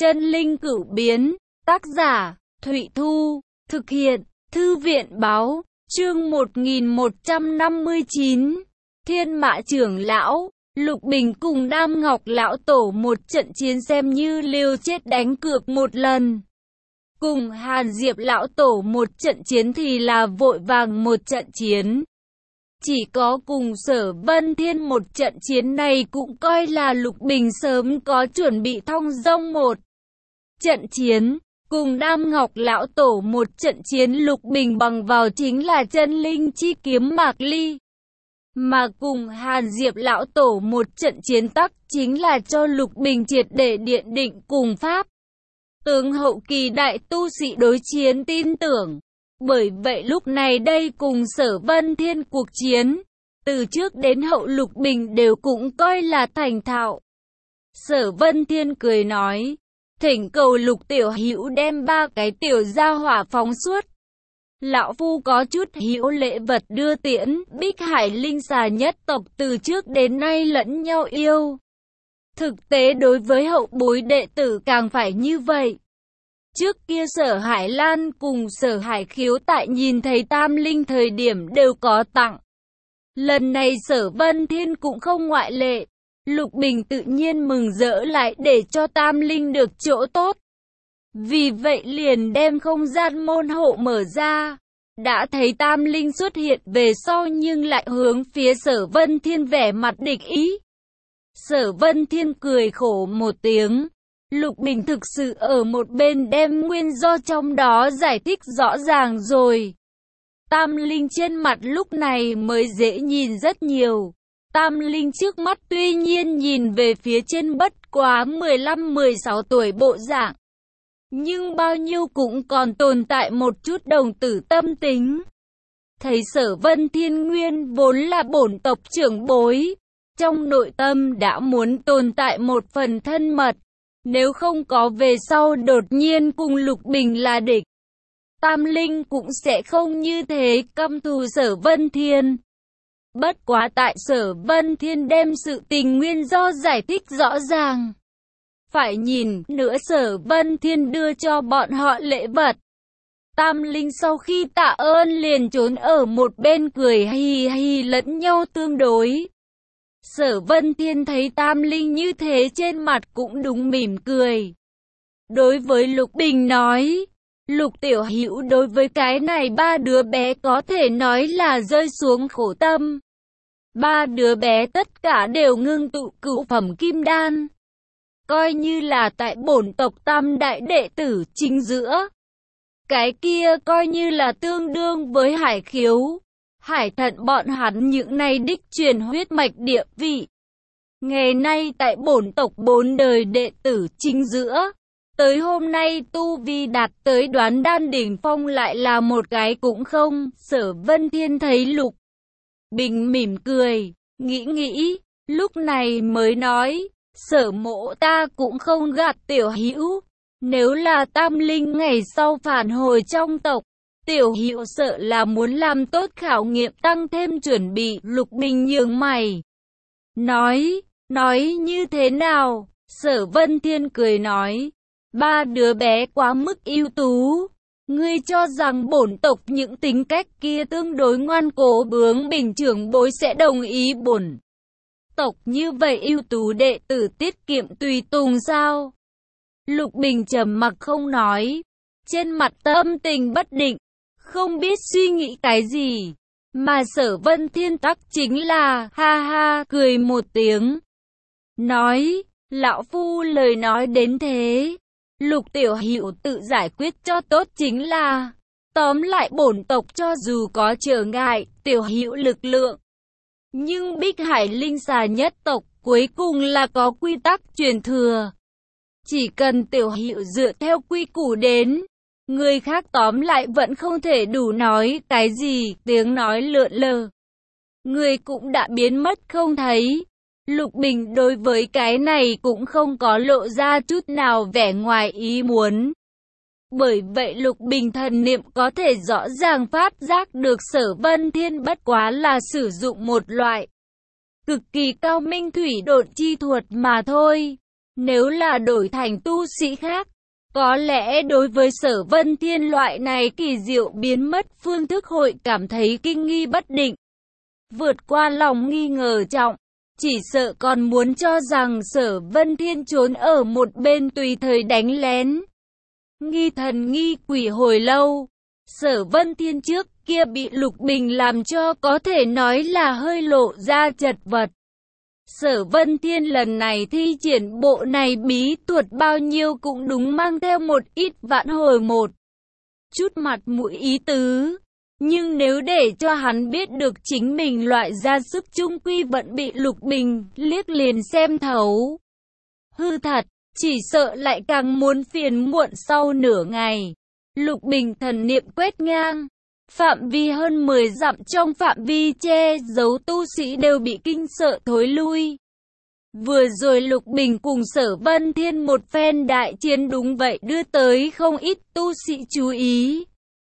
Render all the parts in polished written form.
Chân linh cửu biến, tác giả, Thụy Thu, thực hiện, Thư viện báo, chương 1159, Thiên Mã trưởng lão, Lục Bình cùng Đam Ngọc lão tổ một trận chiến xem như liều chết đánh cược một lần. Cùng Hàn Diệp lão tổ một trận chiến thì là vội vàng một trận chiến. Chỉ có cùng Sở Vân Thiên một trận chiến này cũng coi là Lục Bình sớm có chuẩn bị thong dong một trận chiến. Cùng Đam Ngọc lão tổ một trận chiến Lục Bình bằng vào chính là chân linh chi kiếm Mạc Ly. Mà cùng Hàn Diệp lão tổ một trận chiến tắc chính là cho Lục Bình triệt để điện định cùng Pháp tướng hậu kỳ đại tu sĩ đối chiến tin tưởng. Bởi vậy lúc này đây cùng Sở Vân Thiên cuộc chiến, từ trước đến hậu Lục Bình đều cũng coi là thành thạo. Sở Vân Thiên cười nói, thỉnh cầu Lục tiểu hữu đem 3 cái tiểu gia hỏa phóng suốt. Lão phu có chút hữu lễ vật đưa tiễn. Bích Hải linh xà nhất tộc từ trước đến nay lẫn nhau yêu. Thực tế đối với hậu bối đệ tử càng phải như vậy. Trước kia Sở Hải Lan cùng Sở Hải Khiếu tại nhìn thấy Tam Linh thời điểm đều có tặng. Lần này Sở Vân Thiên cũng không ngoại lệ. Lục Bình tự nhiên mừng rỡ lại để cho Tam Linh được chỗ tốt. Vì vậy liền đem không gian môn hộ mở ra. Đã thấy Tam Linh xuất hiện về sau nhưng lại hướng phía Sở Vân Thiên vẻ mặt địch ý. Sở Vân Thiên cười khổ một tiếng. Lục Bình thực sự ở một bên đem nguyên do trong đó giải thích rõ ràng rồi. Tam Linh trên mặt lúc này mới dễ nhìn rất nhiều. Tam Linh trước mắt tuy nhiên nhìn về phía trên bất quá 15-16 tuổi bộ dạng. Nhưng bao nhiêu cũng còn tồn tại một chút đồng tử tâm tính. Thấy Sở Vân Thiên nguyên vốn là bổn tộc trưởng bối. Trong nội tâm đã muốn tồn tại một phần thân mật. Nếu không có về sau đột nhiên cùng Lục Bình là địch. Tam Linh cũng sẽ không như thế căm thù Sở Vân Thiên. Bất quá tại Sở Vân Thiên đem sự tình nguyên do giải thích rõ ràng. Phải nhìn nữa Sở Vân Thiên đưa cho bọn họ lễ vật. Tam Linh sau khi tạ ơn liền trốn ở một bên cười hì hì lẫn nhau tương đối. Sở Vân Thiên thấy Tam Linh như thế trên mặt cũng đúng mỉm cười. Đối với Lục Bình nói, Lục tiểu hữu đối với cái này 3 đứa bé có thể nói là rơi xuống khổ tâm. 3 đứa bé tất cả đều ngưng tụ cửu phẩm kim đan. Coi như là tại bổn tộc Tam đại đệ tử chính giữa. Cái kia coi như là tương đương với Hải Khiếu, Hải Thận bọn hắn những này đích truyền huyết mạch địa vị. Ngày nay tại bổn tộc 4 đời đệ tử chính giữa, tới hôm nay tu vi đạt tới đoán đan đỉnh phong lại là một cái cũng không. Sở Vân Thiên thấy Lục Bình mỉm cười, nghĩ, lúc này mới nói, Sở mộ ta cũng không gạt tiểu hữu. Nếu là Tam Linh ngày sau phản hồi trong tộc, tiểu hữu sợ là muốn làm tốt khảo nghiệm tăng thêm chuẩn bị. Lục Bình nhướng mày. Nói như thế nào? Sở Vân Thiên cười nói, 3 đứa bé quá mức ưu tú. Ngươi cho rằng bổn tộc những tính cách kia tương đối ngoan cố bướng bỉnh trưởng bối sẽ đồng ý bổn tộc như vậy ưu tú đệ tử tiết kiệm tùy tùng sao? Lục Bình trầm mặc không nói, trên mặt tâm tình bất định, không biết suy nghĩ cái gì. Mà Sở Vân Thiên tắc chính là ha ha cười một tiếng, nói, lão phu lời nói đến thế, Lục tiểu hữu tự giải quyết cho tốt chính là. Tóm lại bổn tộc cho dù có trở ngại, tiểu hữu lực lượng, nhưng Bích Hải linh xà nhất tộc cuối cùng là có quy tắc truyền thừa. Chỉ cần tiểu hữu dựa theo quy củ đến, người khác tóm lại vẫn không thể đủ nói cái gì. Tiếng nói lượn lờ, người cũng đã biến mất không thấy. Lục Bình đối với cái này cũng không có lộ ra chút nào vẻ ngoài ý muốn. Bởi vậy Lục Bình thần niệm có thể rõ ràng phát giác được Sở Vân Thiên bất quá là sử dụng một loại cực kỳ cao minh thủy độn chi thuật mà thôi. Nếu là đổi thành tu sĩ khác, có lẽ đối với Sở Vân Thiên loại này kỳ diệu biến mất phương thức hội cảm thấy kinh nghi bất định. Vượt qua lòng nghi ngờ trọng, chỉ sợ còn muốn cho rằng Sở Vân Thiên trốn ở một bên tùy thời đánh lén. Nghi thần nghi quỷ hồi lâu, Sở Vân Thiên trước kia bị Lục Bình làm cho có thể nói là hơi lộ ra chật vật. Sở Vân Thiên lần này thi triển bộ này bí thuật bao nhiêu cũng đúng mang theo một ít vãn hồi một chút mặt mũi ý tứ. Nhưng nếu để cho hắn biết được chính mình loại ra sức trung quy vẫn bị Lục Bình liếc liền xem thấu. Hư thật, chỉ sợ lại càng muốn phiền muộn sau nửa ngày. Lục Bình thần niệm quét ngang. Phạm vi hơn 10 dặm trong phạm vi che giấu tu sĩ đều bị kinh sợ thối lui. Vừa rồi Lục Bình cùng Sở Vân Thiên một phen đại chiến đúng vậy đưa tới không ít tu sĩ chú ý.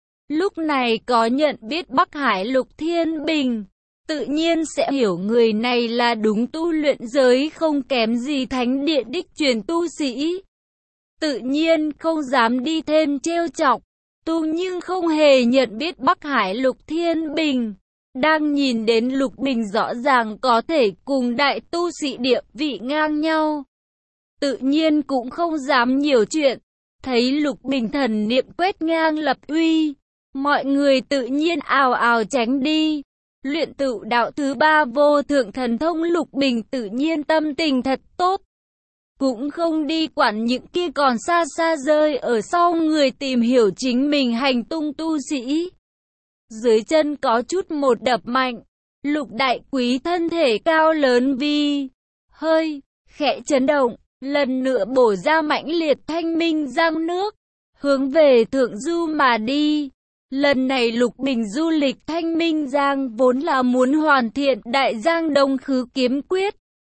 Lúc này có nhận biết Bắc Hải Lục Thiên Bình, tự nhiên sẽ hiểu người này là đúng tu luyện giới không kém gì thánh địa đích truyền tu sĩ. Tự nhiên không dám đi thêm trêu chọc. Tu nhưng không hề nhận biết Bắc Hải Lục Thiên Bình. Đang nhìn đến Lục Bình rõ ràng có thể cùng đại tu sĩ địa vị ngang nhau. Tự nhiên cũng không dám nhiều chuyện. Thấy Lục Bình thần niệm quét ngang lập uy, mọi người tự nhiên ào ào tránh đi. Luyện tựu đạo thứ 3 vô thượng thần thông Lục Bình tự nhiên tâm tình thật tốt. Cũng không đi quản những kia còn xa xa rơi ở sau người tìm hiểu chính mình hành tung tu sĩ. Dưới chân có chút một đập mạnh, Lục đại quý thân thể cao lớn vi hơi khẽ chấn động, lần nữa bổ ra mãnh liệt thanh minh giang nước, hướng về thượng du mà đi. Lần này Lục Bình du lịch thanh minh giang vốn là muốn hoàn thiện đại giang đông khứ kiếm quyết.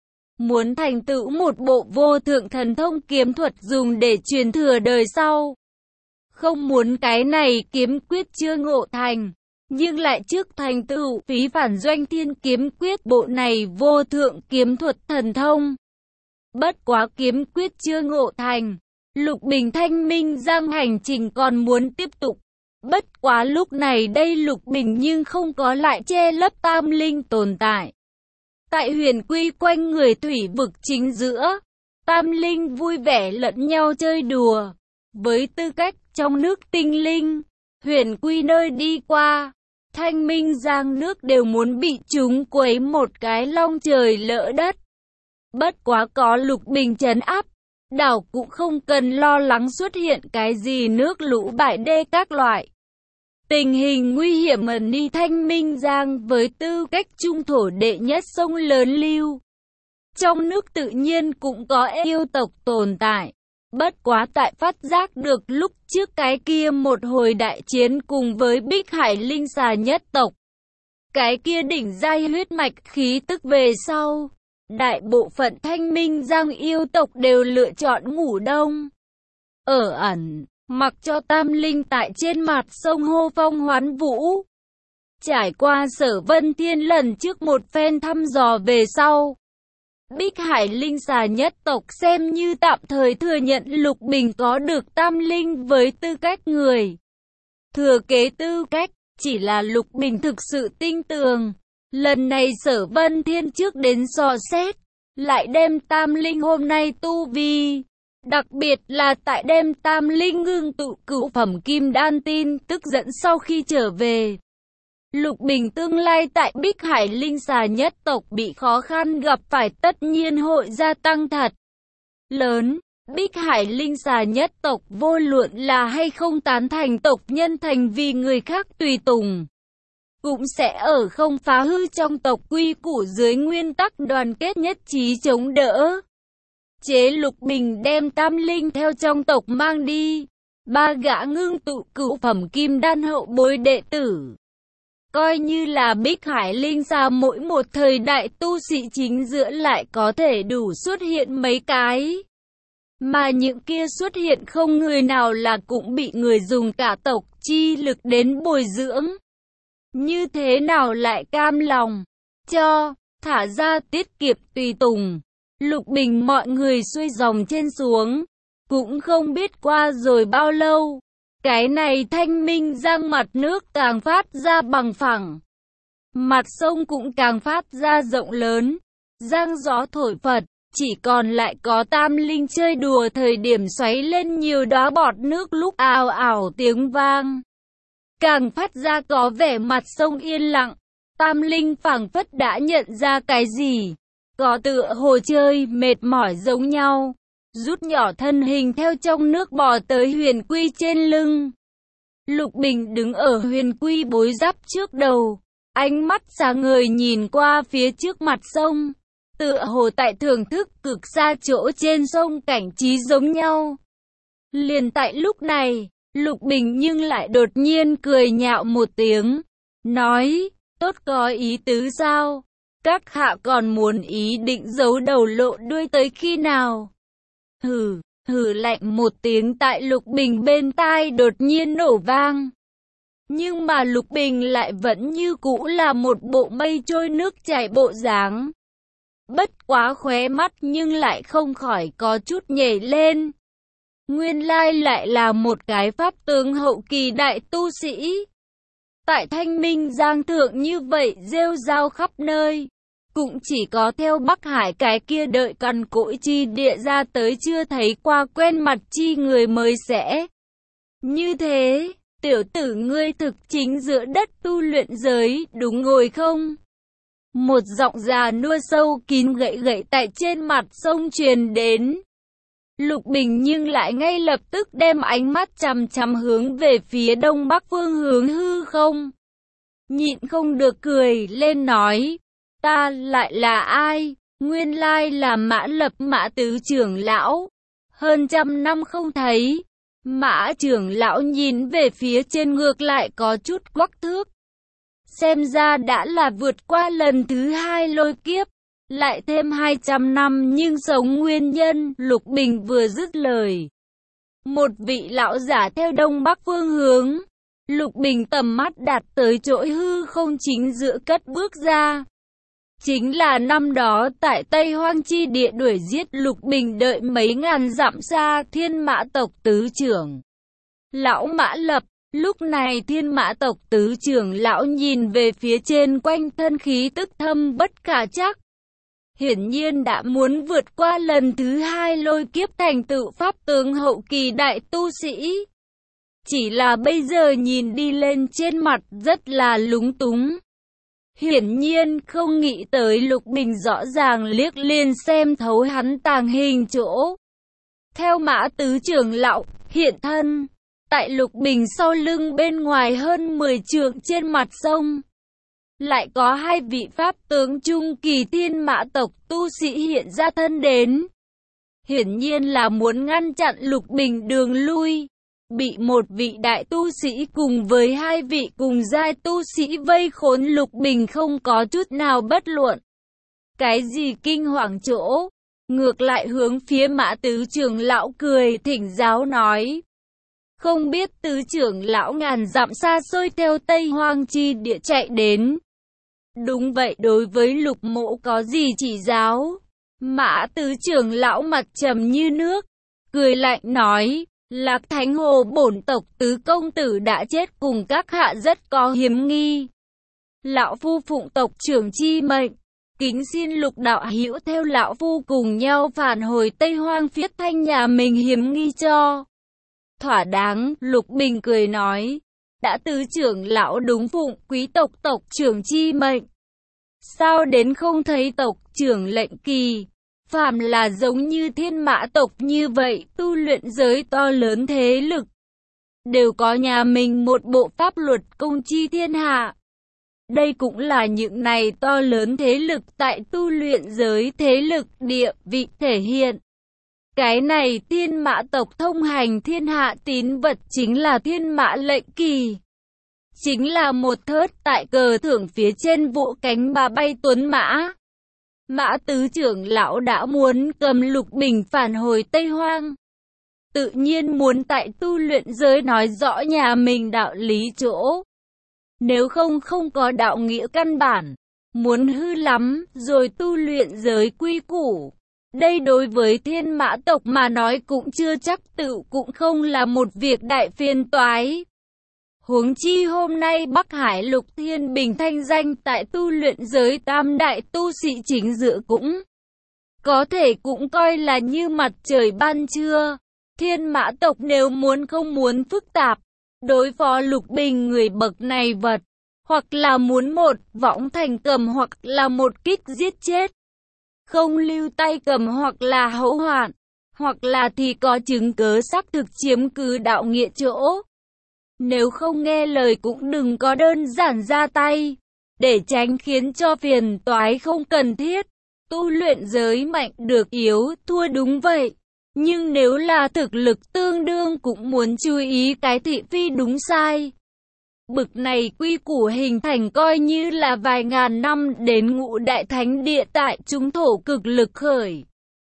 Muốn thành tựu một bộ vô thượng thần thông kiếm thuật dùng để truyền thừa đời sau. Không muốn cái này kiếm quyết chưa ngộ thành, nhưng lại trước thành tựu phí phản doanh thiên kiếm quyết bộ này vô thượng kiếm thuật thần thông. Bất quá kiếm quyết chưa ngộ thành, Lục Bình thanh minh giang hành trình còn muốn tiếp tục. Bất quá lúc này đây Lục Bình nhưng không có lại che lấp tam linh tồn tại. Tại huyền quy quanh người thủy vực chính giữa, tam linh vui vẻ lẫn nhau chơi đùa. Với tư cách trong nước tinh linh, huyền quy nơi đi qua, thanh minh giang nước đều muốn bị chúng quấy một cái long trời lỡ đất. Bất quá có Lục Bình trấn áp, đảo cũng không cần lo lắng xuất hiện cái gì nước lũ bại đê các loại. Tình hình nguy hiểm ẩn ni thanh minh giang với tư cách trung thổ đệ nhất sông lớn lưu. Trong nước tự nhiên cũng có yêu tộc tồn tại. Bất quá tại phát giác được lúc trước cái kia một hồi đại chiến cùng với Bích Hải Linh Xà nhất tộc. Cái kia đỉnh giai huyết mạch khí tức về sau. Đại bộ phận thanh minh giang yêu tộc đều lựa chọn ngủ đông. Ở ẩn. Mặc cho tam linh tại trên mặt sông hô phong hoán vũ. Trải qua Sở Vân Thiên lần trước một phen thăm dò về sau, Bích Hải Linh Xà nhất tộc xem như tạm thời thừa nhận Lục Bình có được tam linh với tư cách người thừa kế tư cách, chỉ là Lục Bình thực sự tinh tường. Lần này Sở Vân Thiên trước đến dò xét, lại đem tam linh hôm nay tu vi. Đặc biệt là tại đêm tam linh ngưng tụ cửu phẩm kim đan tin tức dẫn sau khi trở về. Lục Bình tương lai tại Bích Hải Linh Xà nhất tộc bị khó khăn gặp phải tất nhiên hội gia tăng thật lớn. Bích Hải Linh Xà nhất tộc vô luận là hay không tán thành tộc nhân thành vì người khác tùy tùng, cũng sẽ ở không phá hư trong tộc quy củ dưới nguyên tắc đoàn kết nhất trí chống đỡ. Chế Lục Bình đem tam linh theo trong tộc mang đi, 3 gã ngưng tụ cửu phẩm kim đan hậu bối đệ tử. Coi như là Bích Hải Linh Xà mỗi một thời đại tu sĩ chính giữa lại có thể đủ xuất hiện mấy cái. Mà những kia xuất hiện không người nào là cũng bị người dùng cả tộc chi lực đến bồi dưỡng. Như thế nào lại cam lòng, cho, thả ra tiết kiệm tùy tùng. Lục Bình mọi người xuôi dòng trên xuống. Cũng không biết qua rồi bao lâu. Cái này Thanh Minh Giang mặt nước càng phát ra bằng phẳng. Mặt sông cũng càng phát ra rộng lớn. Giang gió thổi phật. Chỉ còn lại có Tam Linh chơi đùa thời điểm xoáy lên nhiều đóa bọt nước lúc ào ào tiếng vang. Càng phát ra có vẻ mặt sông yên lặng. Tam Linh phảng phất đã nhận ra cái gì. Có tựa hồ chơi mệt mỏi giống nhau. Rút nhỏ thân hình theo trong nước bò tới Huyền Quy trên lưng. Lục Bình đứng ở Huyền Quy bối giáp trước đầu. Ánh mắt sáng ngời nhìn qua phía trước mặt sông. Tựa hồ tại thưởng thức cực xa chỗ trên sông cảnh trí giống nhau. Liền tại lúc này, Lục Bình nhưng lại đột nhiên cười nhạo một tiếng. Nói, tốt có ý tứ sao? Các hạ còn muốn ý định giấu đầu lộ đuôi tới khi nào? Hừ lạnh một tiếng tại Lục Bình bên tai đột nhiên nổ vang. Nhưng mà Lục Bình lại vẫn như cũ là một bộ mây trôi nước chảy bộ dáng. Bất quá khóe mắt nhưng lại không khỏi có chút nhảy lên. Nguyên lai lại là một cái pháp tướng hậu kỳ đại tu sĩ. Tại Thanh Minh Giang thượng như vậy rêu rao khắp nơi. Cũng chỉ có theo Bắc Hải cái kia đợi cằn cỗi chi địa ra tới chưa thấy qua quen mặt chi người mới sẽ. Như thế, tiểu tử ngươi thực chính giữa đất tu luyện giới, đúng ngồi không? Một giọng già nua sâu kín gậy gậy tại trên mặt sông truyền đến. Lục Bình nhưng lại ngay lập tức đem ánh mắt chằm chằm hướng về phía đông bắc phương hướng hư không. Nhịn không được cười lên nói, ta lại là ai? Nguyên lai là Mã Lập Mã tứ trưởng lão. Hơn trăm năm không thấy. Mã trưởng lão nhìn về phía trên ngược lại có chút quắc thước. Xem ra đã là vượt qua lần thứ hai lôi kiếp. Lại thêm 200 năm nhưng sống nguyên nhân. Lục Bình vừa dứt lời. Một vị lão giả theo đông bắc phương hướng. Lục Bình tầm mắt đặt tới chỗ hư không chính giữa cất bước ra. Chính là năm đó tại Tây Hoang chi địa đuổi giết Lục Bình đợi mấy ngàn dặm xa Thiên Mã tộc tứ trưởng. Lão Mã Lập, lúc này Thiên Mã tộc tứ trưởng lão nhìn về phía trên quanh thân khí tức thâm bất khả trắc. Hiển nhiên đã muốn vượt qua lần thứ hai lôi kiếp thành tựu pháp tướng hậu kỳ đại tu sĩ. Chỉ là bây giờ nhìn đi lên trên mặt rất là lúng túng. Hiển nhiên không nghĩ tới Lục Bình rõ ràng liếc liền xem thấu hắn tàng hình chỗ. Theo Mã tứ trưởng lão hiện thân, tại Lục Bình sau lưng bên ngoài hơn 10 trượng trên mặt sông. Lại có hai vị pháp tướng trung kỳ Thiên Mã tộc tu sĩ hiện ra thân đến. Hiển nhiên là muốn ngăn chặn Lục Bình đường lui. Bị một vị đại tu sĩ cùng với hai vị cùng giai tu sĩ vây khốn Lục Bình không có chút nào bất luận. Cái gì kinh hoàng chỗ? Ngược lại hướng phía Mã tứ trưởng lão cười thỉnh giáo nói. Không biết tứ trưởng lão ngàn dặm xa xôi theo Tây Hoang chi địa chạy đến. Đúng vậy, đối với Lục mộ có gì chỉ giáo? Mã tứ trưởng lão mặt trầm như nước, cười lạnh nói. Lạc Thánh Hồ bổn tộc tứ công tử đã chết cùng các hạ rất có hiếm nghi. Lão phu phụng tộc trưởng chi mệnh, kính xin Lục đạo hữu theo lão phu cùng nhau phản hồi Tây Hoang phiết thanh nhà mình hiếm nghi cho. Thỏa đáng, Lục Bình cười nói, đã tứ trưởng lão đúng phụng quý tộc tộc trưởng chi mệnh. Sao đến không thấy tộc trưởng lệnh kỳ? Phàm là giống như Thiên Mã tộc như vậy, tu luyện giới to lớn thế lực, đều có nhà mình một bộ pháp luật công chi thiên hạ. Đây cũng là những này to lớn thế lực tại tu luyện giới thế lực địa vị thể hiện. Cái này Thiên Mã tộc thông hành thiên hạ tín vật chính là Thiên Mã lệnh kỳ. Chính là một thớt tại cờ thưởng phía trên vỗ cánh mà bay tuấn mã. Mã tứ trưởng lão đã muốn cầm Lục Bình phản hồi Tây Hoang. Tự nhiên muốn tại tu luyện giới nói rõ nhà mình đạo lý chỗ. Nếu không có đạo nghĩa căn bản. Muốn hư lắm rồi tu luyện giới quy củ. Đây đối với Thiên Mã tộc mà nói cũng chưa chắc tự cũng không là một việc đại phiền toái. Huống chi hôm nay Bắc Hải Lục Thiên Bình thanh danh tại tu luyện giới tam đại tu sĩ chính giữa cũng có thể cũng coi là như mặt trời ban trưa. Thiên Mã tộc nếu không muốn phức tạp, đối phó Lục Bình người bậc này vật, hoặc là muốn một võng thành cầm hoặc là một kích giết chết, không lưu tay cầm hoặc là hậu hoạn, hoặc là thì có chứng cớ xác thực chiếm cứ đạo nghĩa chỗ. Nếu không nghe lời cũng đừng có đơn giản ra tay, để tránh khiến cho phiền toái không cần thiết. Tu luyện giới mạnh được yếu thua đúng vậy, nhưng nếu là thực lực tương đương cũng muốn chú ý cái thị phi đúng sai. Bực này quy củ hình thành coi như là vài ngàn năm đến Ngũ Đại Thánh Địa tại trung thổ cực lực khởi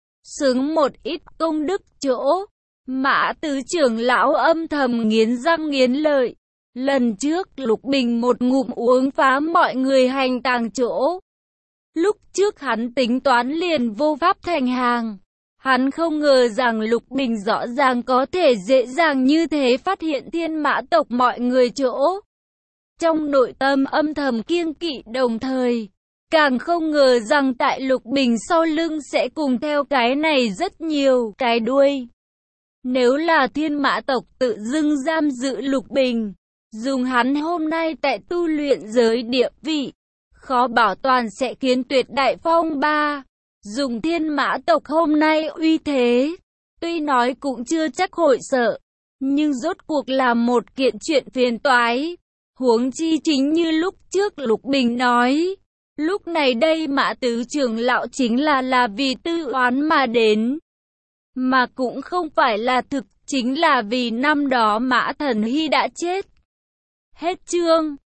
xướng một ít công đức chỗ. Mã Tứ trưởng lão âm thầm nghiến răng nghiến lợi. Lần trước Lục Bình một ngụm uống phá mọi người hành tàng chỗ. Lúc trước hắn tính toán liền vô pháp thành hàng. Hắn không ngờ rằng Lục Bình rõ ràng có thể dễ dàng như thế phát hiện Thiên Mã tộc mọi người chỗ. Trong nội tâm âm thầm kiêng kỵ đồng thời, càng không ngờ rằng tại Lục Bình sau lưng sẽ cùng theo cái này rất nhiều cái đuôi. Nếu là Thiên Mã tộc tự dưng giam giữ Lục Bình, dùng hắn hôm nay tại tu luyện giới địa vị, khó bảo toàn sẽ khiến tuyệt đại phong ba. Dùng Thiên Mã tộc hôm nay uy thế, tuy nói cũng chưa chắc hội sợ, nhưng rốt cuộc là một kiện chuyện phiền toái. Huống chi chính như lúc trước Lục Bình nói, lúc này đây Mã Tứ trưởng lão chính là vì tư oán mà đến, mà cũng không phải là thực, chính là vì năm đó Mã Thần Hy đã chết. Hết chương.